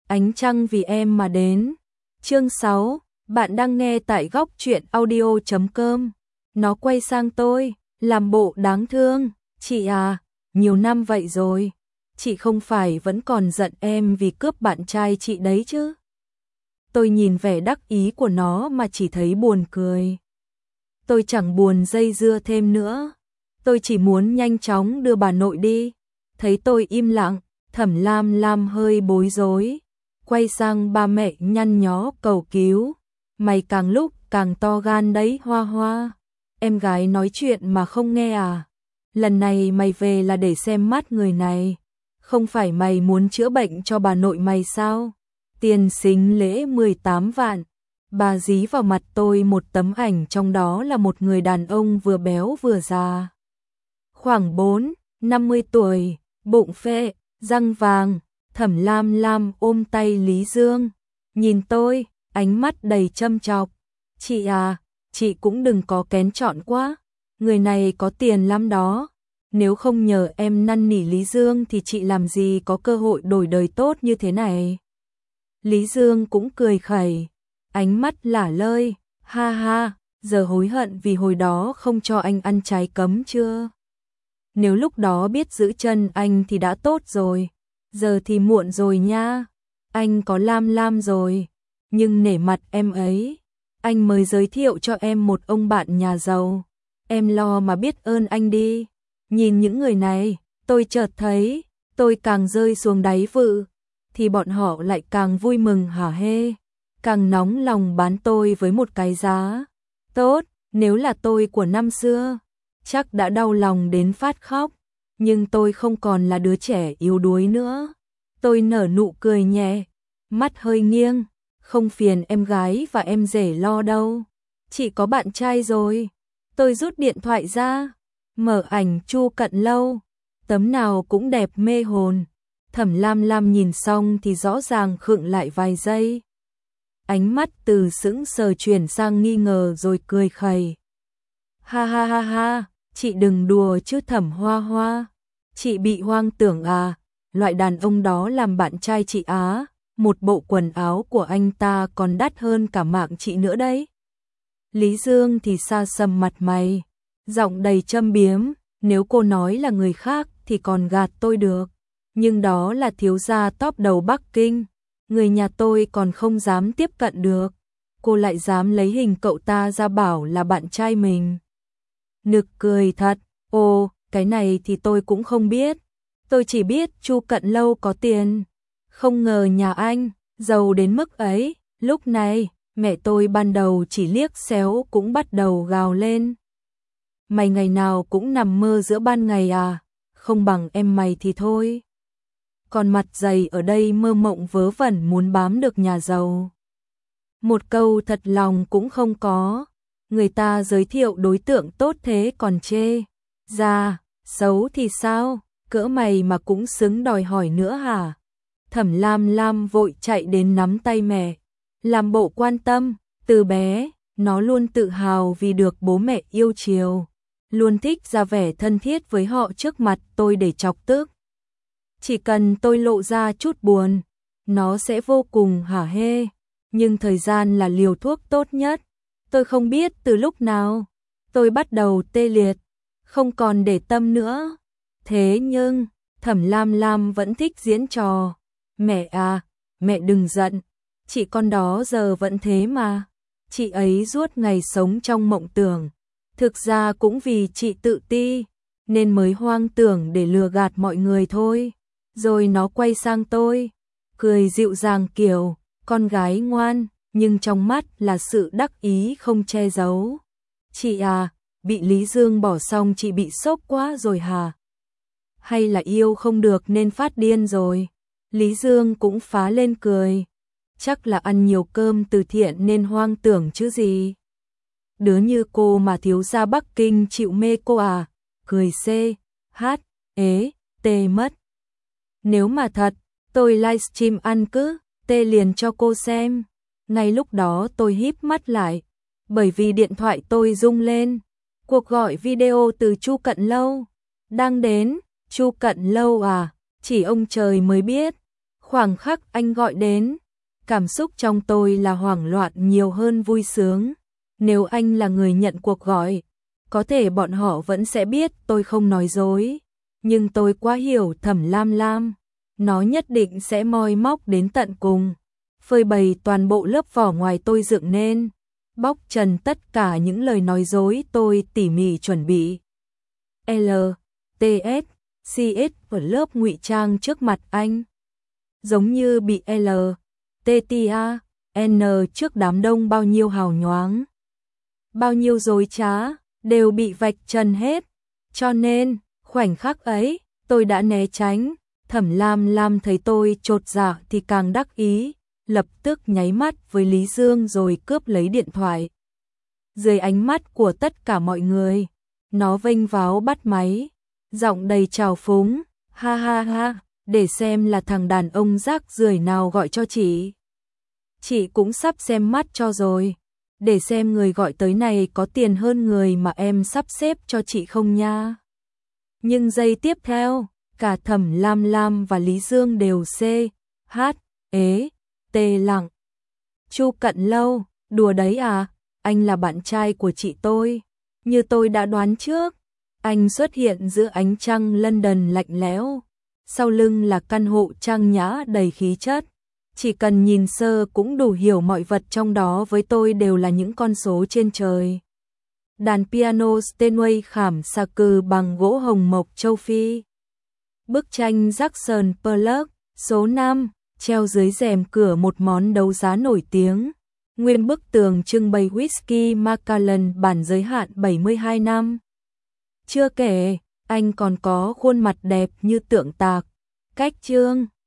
Ánh trăng vì em mà đến. Chương 6, bạn đang nghe tại góc truyện audio.com. Nó quay sang tôi, làm bộ đáng thương. Chị à, nhiều năm vậy rồi. Chị không phải vẫn còn giận em vì cướp bạn trai chị đấy chứ? Tôi nhìn vẻ đắc ý của nó mà chỉ thấy buồn cười. Tôi chẳng buồn dây dưa thêm nữa. Tôi chỉ muốn nhanh chóng đưa bà nội đi. Thấy tôi im lặng, Thẩm Lam Lam hơi bối rối. Quay sang ba mẹ nhăn nhó cầu cứu. Mày càng lúc càng to gan đấy Hoa Hoa. Em gái nói chuyện mà không nghe à? Lần này mày về là để xem mắt người này. Không phải mày muốn chữa bệnh cho bà nội mày sao? Tiền sính lễ 18 vạn. Bà dí vào mặt tôi một tấm ảnh, trong đó là một người đàn ông vừa béo vừa già. Khoảng 50 tuổi, bụng phệ, răng vàng. Thẩm Lam Lam ôm tay Lý Dương, nhìn tôi, ánh mắt đầy châm chọc. Chị à, chị cũng đừng có kén chọn quá. Người này có tiền lắm đó. Nếu không nhờ em năn nỉ Lý Dương thì chị làm gì có cơ hội đổi đời tốt như thế này. Lý Dương cũng cười khẩy, ánh mắt lả lơi. Ha ha, giờ hối hận vì hồi đó không cho anh ăn trái cấm chưa? Nếu lúc đó biết giữ chân anh thì đã tốt rồi. Giờ thì muộn rồi nha. Anh có Lam Lam rồi. Nhưng nể mặt em ấy, anh mới giới thiệu cho em một ông bạn nhà giàu. Em lo mà biết ơn anh đi. Nhìn những người này, tôi chợt thấy tôi càng rơi xuống đáy vực, thì bọn họ lại càng vui mừng hả hê, càng nóng lòng bán tôi với một cái giá tốt. Nếu là tôi của năm xưa, chắc đã đau lòng đến phát khóc. Nhưng tôi không còn là đứa trẻ yếu đuối nữa. Tôi nở nụ cười nhẹ, mắt hơi nghiêng. Không phiền em gái và em rể lo đâu. Chị có bạn trai rồi. Tôi rút điện thoại ra, mở ảnh Chu Cận Lâu. Tấm nào cũng đẹp mê hồn. Thẩm Lam Lam nhìn xong thì rõ ràng khựng lại vài giây. Ánh mắt từ sững sờ chuyển sang nghi ngờ rồi cười khẩy. Ha ha ha ha, chị đừng đùa chứ Thẩm Hoa Hoa. Chị bị hoang tưởng à? Loại đàn ông đó làm bạn trai chị á? Một bộ quần áo của anh ta còn đắt hơn cả mạng chị nữa đấy. Lý Dương thì xa sầm mặt mày, giọng đầy châm biếm. Nếu cô nói là người khác thì còn gạt tôi được. Nhưng đó là thiếu gia top đầu Bắc Kinh. Người nhà tôi còn không dám tiếp cận được. Cô lại dám lấy hình cậu ta ra bảo là bạn trai mình. Nực cười thật. Ồ, cái này thì tôi cũng không biết. Tôi chỉ biết Chu Cận Lâu có tiền. Không ngờ nhà anh giàu đến mức ấy. Lúc này, mẹ tôi ban đầu chỉ liếc xéo cũng bắt đầu gào lên. Mày ngày nào cũng nằm mơ giữa ban ngày à? Không bằng em mày thì thôi. Còn mặt dày ở đây mơ mộng vớ vẩn muốn bám được nhà giàu. Một câu thật lòng cũng không có. Người ta giới thiệu đối tượng tốt thế còn chê. Già, xấu thì sao? Cỡ mày mà cũng xứng đòi hỏi nữa hả? Thẩm Lam Lam vội chạy đến nắm tay mẹ, làm bộ quan tâm. Từ bé, nó luôn tự hào vì được bố mẹ yêu chiều, luôn thích ra vẻ thân thiết với họ trước mặt tôi để chọc tức. Chỉ cần tôi lộ ra chút buồn, nó sẽ vô cùng hả hê. Nhưng thời gian là liều thuốc tốt nhất. Tôi không biết từ lúc nào tôi bắt đầu tê liệt, không còn để tâm nữa. Thế nhưng, Thẩm Lam Lam vẫn thích diễn trò. Mẹ à, mẹ đừng giận. Chị con đó giờ vẫn thế mà. Chị ấy suốt ngày sống trong mộng tưởng. Thực ra cũng vì chị tự ti, nên mới hoang tưởng để lừa gạt mọi người thôi. Rồi nó quay sang tôi, cười dịu dàng kiểu con gái ngoan, nhưng trong mắt là sự đắc ý không che giấu. Chị à, bị Lý Dương bỏ xong chị bị sốc quá rồi hả? Hay là yêu không được nên phát điên rồi? Lý Dương cũng phá lên cười. Chắc là ăn nhiều cơm từ thiện nên hoang tưởng chứ gì. Đứa như cô mà thiếu gia Bắc Kinh chịu mê cô à? Cười xê, hát, ế, tê mất. Nếu mà thật, tôi livestream ăn cứ, tê liền cho cô xem. Ngay lúc đó tôi híp mắt lại, bởi vì điện thoại tôi rung lên. Cuộc gọi video từ Chu Cận Lâu. Đang đến, Chu Cận Lâu à? Chỉ ông trời mới biết. Khoảng khắc anh gọi đến, cảm xúc trong tôi là hoảng loạn nhiều hơn vui sướng. Nếu anh là người nhận cuộc gọi, có thể bọn họ vẫn sẽ biết tôi không nói dối. Nhưng tôi quá hiểu Thẩm Lam Lam, nó nhất định sẽ moi móc đến tận cùng, phơi bày toàn bộ lớp vỏ ngoài tôi dựng nên, bóc trần tất cả những lời nói dối tôi tỉ mỉ chuẩn bị. L, T, S, C, S ở lớp ngụy trang trước mặt anh. Giống như bị L, T, T, A, N trước đám đông bao nhiêu hào nhoáng, bao nhiêu dối trá, đều bị vạch trần hết. Cho nên, khoảnh khắc ấy, tôi đã né tránh. Thẩm Lam Lam thấy tôi chột dạ thì càng đắc ý, lập tức nháy mắt với Lý Dương rồi cướp lấy điện thoại. Dưới ánh mắt của tất cả mọi người, nó vênh váo bắt máy, giọng đầy trào phúng, ha ha ha, để xem là thằng đàn ông rác rưởi nào gọi cho chị. Chị cũng sắp xem mắt cho rồi, để xem người gọi tới này có tiền hơn người mà em sắp xếp cho chị không nha. Nhưng giây tiếp theo, cả Thẩm Lam Lam và Lý Dương đều C, H, ế, tê lặng. Chu Cận Lâu, đùa đấy à, anh là bạn trai của chị tôi. Như tôi đã đoán trước, anh xuất hiện giữa ánh trăng London lạnh lẽo. Sau lưng là căn hộ trang nhã đầy khí chất. Chỉ cần nhìn sơ cũng đủ hiểu mọi vật trong đó với tôi đều là những con số trên trời. Đàn piano Steinway khảm xà cừ bằng gỗ hồng mộc châu Phi. Bức tranh Jackson Pollock, số 5, treo dưới rèm cửa một món đấu giá nổi tiếng. Nguyên bức tường trưng bày whisky Macallan bản giới hạn 72 năm. Chưa kể, anh còn có khuôn mặt đẹp như tượng tạc. Cách trương